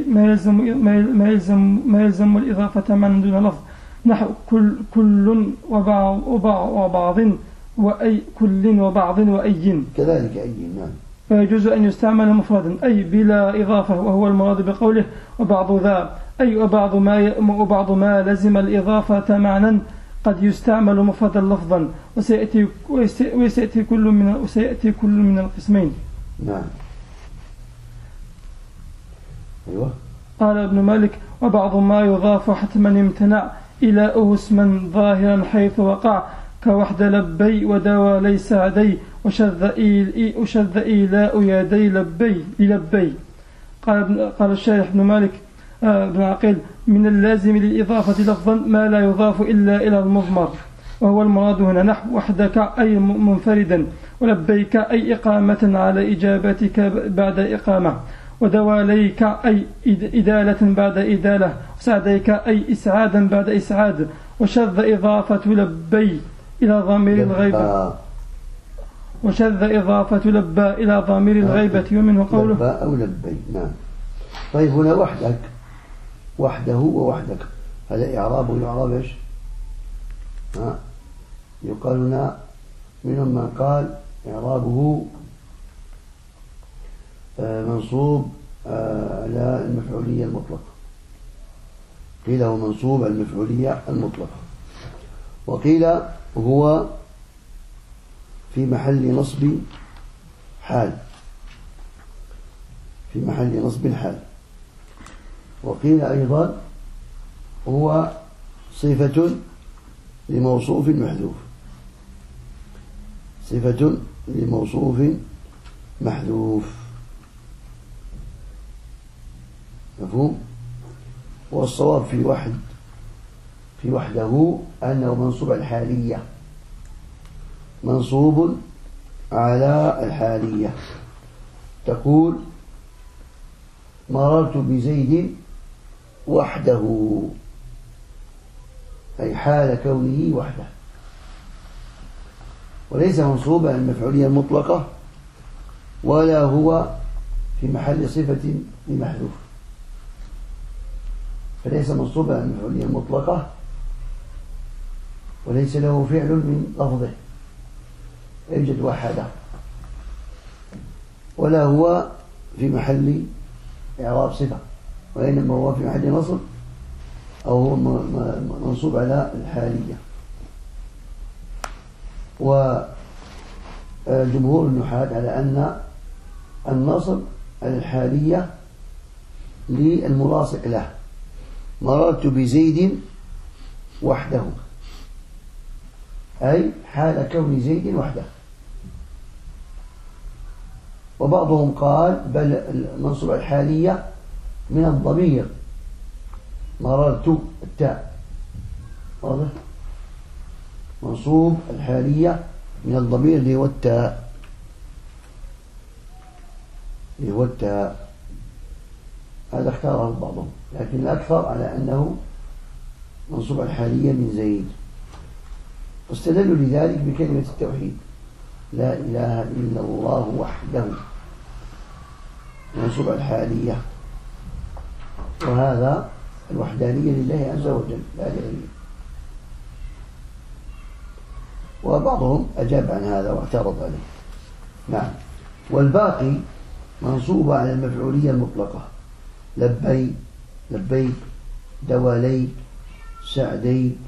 ما يلزم الإضافة معنى دون لفظ، نحو كل وبعض وأي، كل وبعض وأي، كذلك أي. نعم. فيجوز أن يستعمل مفردا أي بلا إضافة، وهو المراد بقوله وبعض ذا أي وبعض ما لزم الإضافة معنى قد يستعمل مفردا لفظا، وسيأتي كل من القسمين. نعم. أيوة. قال ابن مالك: وبعض ما يضاف حتما امتنع إلى اسما ظاهرا حيث وقع، كوحد لبي ودوالي سعدي وشذ إيلاء يدي لبي. قال الشيخ ابن مالك بن عقيل: من اللازم للإضافة لفظا ما لا يضاف إلا إلى المضمر، وهو المراد هنا نحو وحدك أي منفردا، ولبيك أي إقامة على إجابتك بعد إقامة، ودواليك أي إدالة بعد إدالة، وسعديك أي إسعادا بعد إسعاد. وشذ إضافة لبي إلى ضمير الغيبة، وشذ إضافة لبى إلى ضمير الغيبة، ومنه قوله لبى أو لبي. نعم. طيب، هنا وحدك، وحده ووحدك، هذا إعراب يعرب إيش؟ يقال لنا منهم من قال إعرابه منصوب على المفعولية المطلقة، قيل هو منصوب على المفعولية المطلقة، وقيل هو في محل نصب حال، في محل نصب حال، وقيل أيضا هو صفة لموصوف محذوف، صفة لموصوف محذوف. مفهوم؟ والصواب في وحده أنه منصوب على الحالية، منصوب على الحالية. تقول مررت بزيد وحده، أي حال كونه وحده، وليس منصوبا على المفعولية المطلقة، ولا هو في محل صفة لمحذوف، فليس منصوبا على المفعولية المطلقة، وليس له فعل من لفظه، يوجد وحده، ولا هو في محل إعراب صفة، وإنما هو في محل نصب أو هو منصوب على الحالية. وجمهور النحاة على أن النصب على الحالية للملاصق له، مررت بزيد وحده، أي حال كون زيد وحده. وبعضهم قال بل المنصوب على الحالية من الضمير، مررت التاء، واضح؟ منصوب الحالية من الضمير اللي هو التاء، هذا اختاره بعضهم، لكن الأكثر على أنه منصوب الحالية من زيد، واستدلوا لذلك بكلمة التوحيد، لا إله إلا الله وحده، منصوب الحالية، وهذا الوحدانية لله عز وجل لا لغيره. وبعضهم أجاب عن هذا واعترض عليه. نعم. والباقي منصوب على المفعولية المطلقة، لبيك، دواليك، سعديك،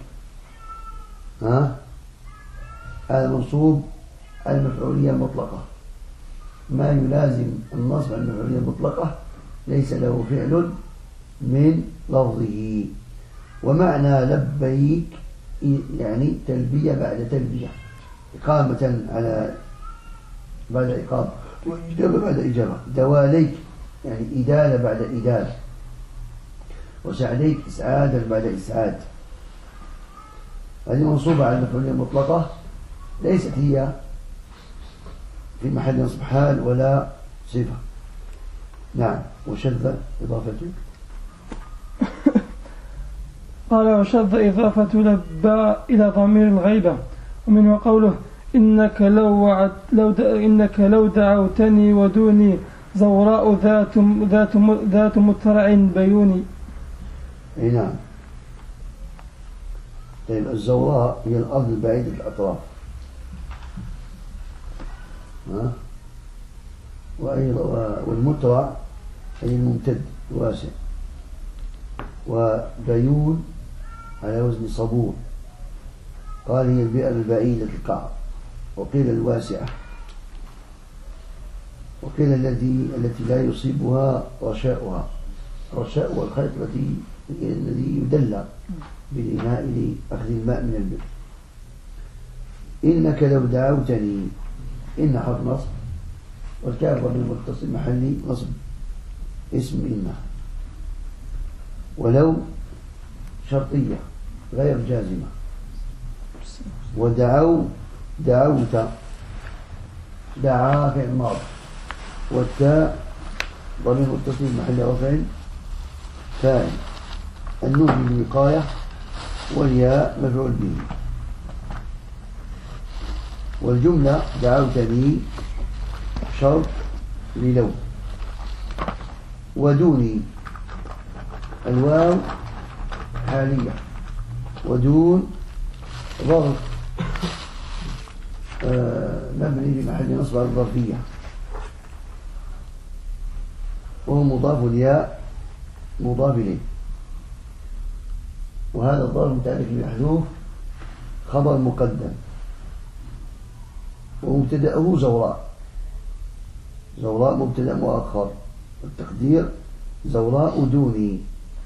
هذا منصوب على المفعولية المطلقة، ما يلازم النصب على المفعولية المطلقة ليس له فعل من لفظه. ومعنى لبيك يعني تلبية بعد تلبية، إقامة على بعد إقامة، وإجابة بعد إجابة. دواليك يعني إدالة بعد إدالة، وسعديك إسعادا بعد إسعاد. هذه منصوبة على المفعولية المطلقة، ليست هي في محل نصب حال ولا صفة. نعم. وشذ إضافته قال وشذ إضافة لبى إلى ضمير الغيبة، ومنه قوله إنك لو دعوتني ودوني زوراء ذات مترع بيوني. أي نعم. طيب الزوراء هي الأرض البعيدة الأطراف، والمترع هي الممتد الواسع. وبيون على وزن صبور، قال هي البئر البعيدة القعر، وقيل الواسعة، وقيل التي لا يصيبها رشاؤها. رشاء والخيط الذي يدلى بالإناء لأخذ الماء من البئر. إنك لو دعوتني، إن حرف نصب، والكاف ضمير متصل محلي نصب اسم إن. ولو شرطية غير جازمة. دعوت دعا فعل ماضي، والتاء ضمير متصل محل رفع فاعل، النون للوقاية، والياء مفعول به. والجملة دعوتني شرط للو، ودوني الواو حالية، ودون ظرف مبني لمحل نصب الظرفية، وهو مضاف الياء مضاف إليه. وهذا الظرف متعلق بالمحذوف خبر مقدم، ومبتدأه زوراء مبتدأ مؤخر، التقدير زوراء دوني.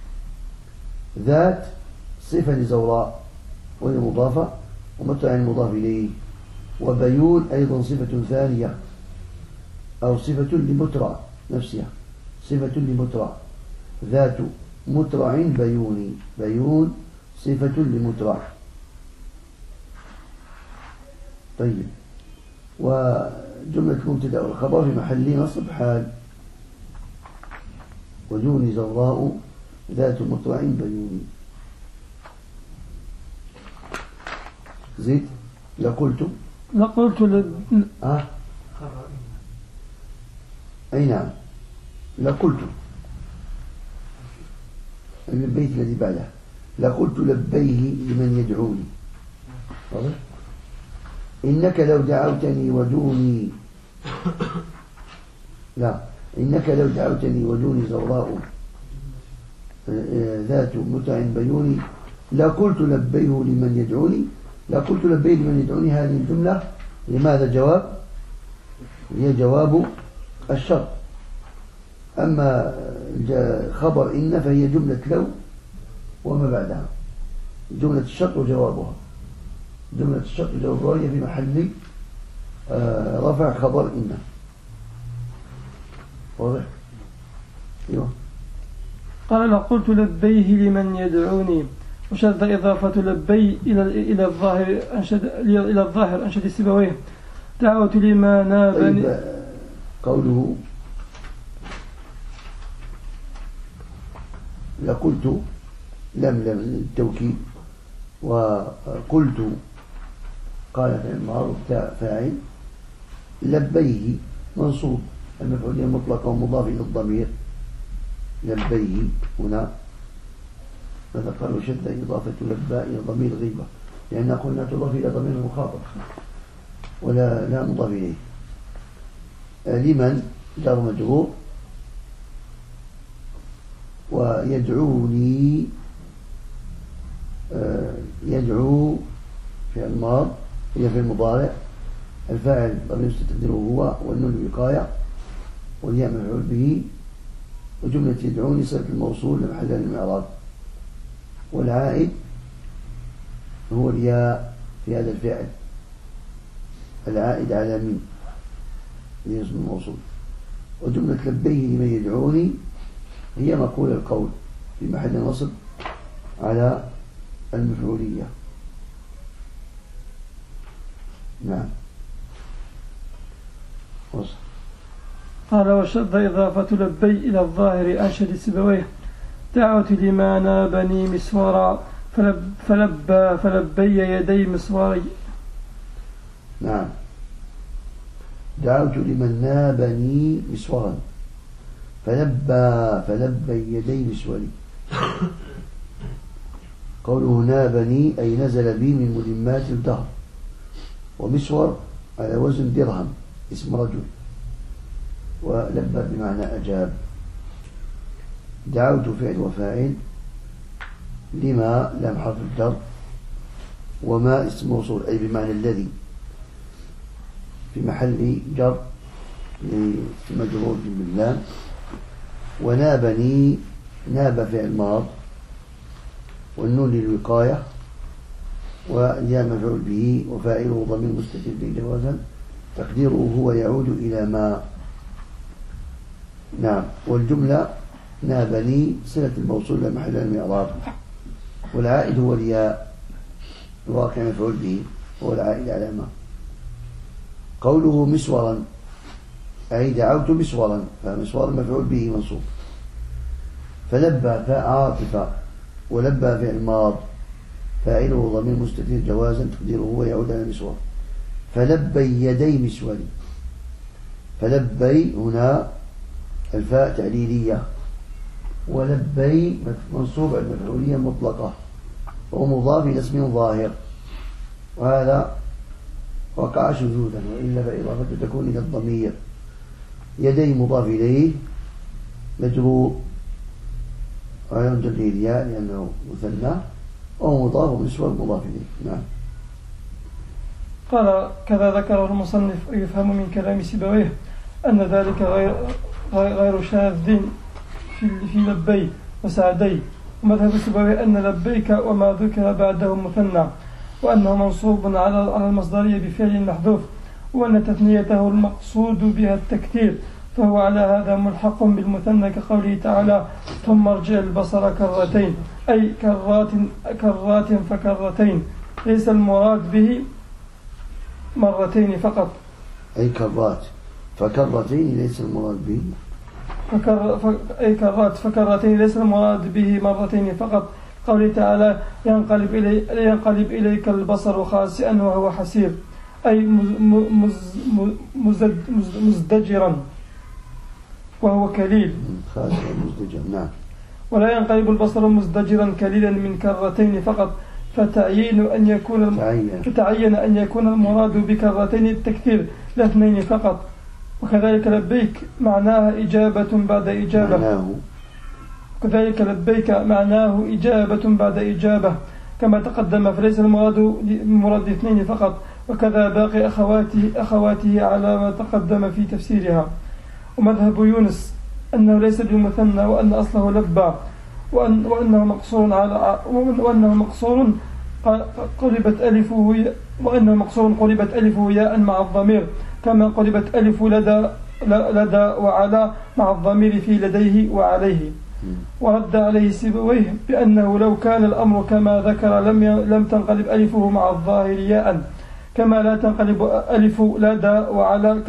ذات صفة لزوراء وهي مضافة، ومترع المضاف إليه. وبيون أيضا صفة ثانية، أو صفة لمترع نفسها، صفة لمترع، ذات مترع بيوني، بيون صفة لمترع. طيب. وجملة مبتدأ والخبر في محل نصب حال، ودوني زوراء ذات مترع بيوني. زيد. لقلت أي نعم. لقلت البيت الذي بعده لقلت لبيه لمن يدعوني. واضح؟ إنك لو دعوتني ودوني لا إنك لو دعوتني ودوني زوراء ذات متع بيوني لقلت لبيه لمن يدعوني. لقلت لبيه لمن يدعوني هذه الجملة لماذا جواب؟ هي جواب الشرط. أما خبر إن فهي جملة لو وما بعدها، جملة الشرط وجوابها. جملة الشرط وجوابها هي في محل رفع خبر إن. واضح؟ أيوه. قال لقلت لبيه لمن يدعوني، وشد إضافة لبي إلى الظاهر أنشد سيبويه دعوت لما نابني. طيب قوله لقلت لم التوكيد، وقلت قال في المعروف فاعل، لبيه منصوب المفعولية المطلقة ومضاف إلى الضمير لبيه. هنا ماذا قالوا؟ شد إضافة لباء إلى ضمير غيبة، لأن قلنا تضاف إلى ضمير المخاطب ولا مضاف إليه. لمن جار مجرور، ويدعوني يدعو في الماض هي في المضارع، الفاعل ضمير تقديره هو، والنون الوقاية، والياء مفعول به، وجملة يدعوني صلة الموصول لمحل الإعراب، والعائد هو الياء في هذا الفعل، العائد على مين اسم الموصول. وجملة لبيه لمن يدعوني هي مقول القول في محل نصب على المفعولية. نعم. وصل. قال وشد إضافة لبي إلى الظاهر أنشد سيبويه دعوت لما نابني مسورا فلبي يدي مسوري. نعم. دعوت لمن نابني مسورا فلبي يدي مسوري. قوله نابني أي نزل بي من ملمات الدهر، ومسور على وزن درهم اسم رجل، ولبى بمعنى أجاب. دعوت فعل وفاعل، لما لام حرف الجر، وما اسم موصول أي بمعنى الذي في محل جر مجرور باللام. ونابني ناب فعل ماض، والنون للوقاية، والياء مفعول به، وفاعله ضمير مستتر به جوازا تقديره هو يعود إلى ما. نعم. والجملة نابني صلة الموصول لا محل له من الإعراب، والعائد هو الياء الواقع مفعول به، هو العائد على ما. قوله مسورا أي دعوت مسورا، فمسورا مفعول به منصوب. فلبى فاء عاطفة، ولبى فعل ماض فاعله ضمير مستتر جوازا تقديره هو يعود على مسور. فلبي يدي مسوري. فلبي هنا الفاء تعليلية، ولبي منصوب على المفعولية المطلقة ومضاف إلى اسم ظاهر، وهذا وقع شذوذا، وإلا فإضافة تكون إلى الضمير. يدي مضاف إليه مجرور وعلى جره الياء لأنه مثنى، وهو مضاف ومسور مضاف إليه. نعم. قال كذا ذكر المصنف يفهم من كلام سيبويه أن ذلك غير شاذ في لبي وسعدي. ومذهب سيبويه أن لبيك وما ذكر بعده مثنى، وأنه منصوب على المصدرية بفعل محذوف، وأن تثنيته المقصود بها التكثير، فهو على هذا ملحق بالمثنى كقوله تعالى ثم ارجع البصر كرتين، أي كرات فكرتين، ليس المراد به مرتين فقط. أي كرات فكرتين ليس المراد به أي كرات فكرتين ليس المراد به مرتين فقط. قوله تعالى ينقلب إليك البصر خاسئا وهو حسير، أي مزدجرا. وهو كليل. خاسر مزدجر. نعم. ولا ينقلب البصر مزدجرا كليلا من كرتين فقط، فتعين أن يكون المراد بكرتين التكثير لا اثنين فقط. وكذلك لبيك معناها إجابة بعد إجابة. كذلك لبيك معناه إجابة بعد إجابة كما تقدم، فليس المراد اثنين فقط. وكذا باقي أخواته على ما تقدم في تفسيرها. ومذهب يونس أنه ليس بالمثنى، وأن أصله لبى، وأنه مقصور قلبت ألفه ياء مع الضمير، كما قلبت ألف لدى وعلى مع الضمير في لديه وعليه. ورد عليه سيبويه بأنه لو كان الأمر كما ذكر لم تنقلب ألفه مع الظاهر ياء، كما لا تنقلب ألف لدى وعلى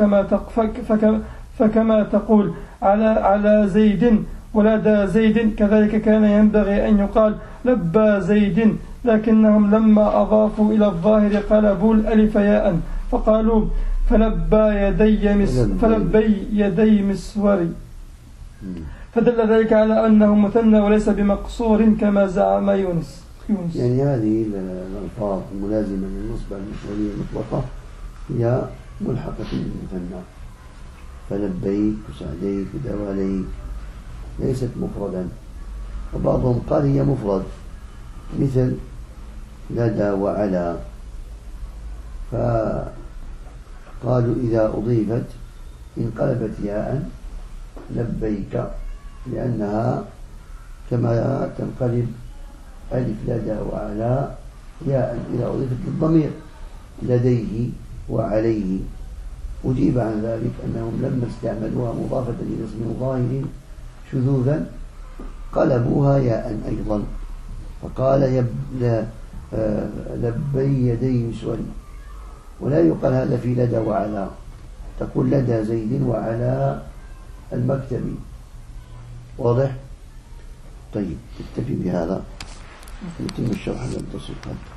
فكما تقول على زيد ولدى زيد، كذلك كان ينبغي أن يقال لبى زيد، لكنهم لما أضافوا إلى الظاهر قلبوا الألف ياء فقالوا فلبي يدي مسوري، فدل ذلك على أنه مثنى وليس بمقصور كما زعم يونس. يعني هذه الألفاظ الملازمة للنصب المشمولية المطلقة هي ملحقة بالمثنى، فلبيك وسعديك ودواليك ليست مفردا. وبعضهم قال هي مفرد مثل لدى وعلى، فقالوا إذا أضيفت انقلبت ياء لبيك، لأنها كما تنقلب ألف لدى وعلى ياء إذا أضيفت للضمير لديه وعليه. أجيب عن ذلك أنهم لما استعملوها مضافة إلى اسم ظاهر شذوذا قلبوها ياء أيضا، فقال لبي يدي مسوري، ولا يقال هذا في لدى وعلى، تقول لدى زيد وعلى المكتبي. واضح؟ طيب نكتفي بهذا، نتم الشرح على التصل.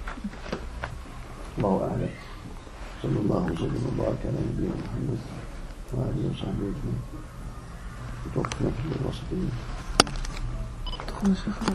الله أعلم. صلى الله وسلم وبارك على نبينا محمد وآله وصحبه أجمعين. توفنا في الوسطين.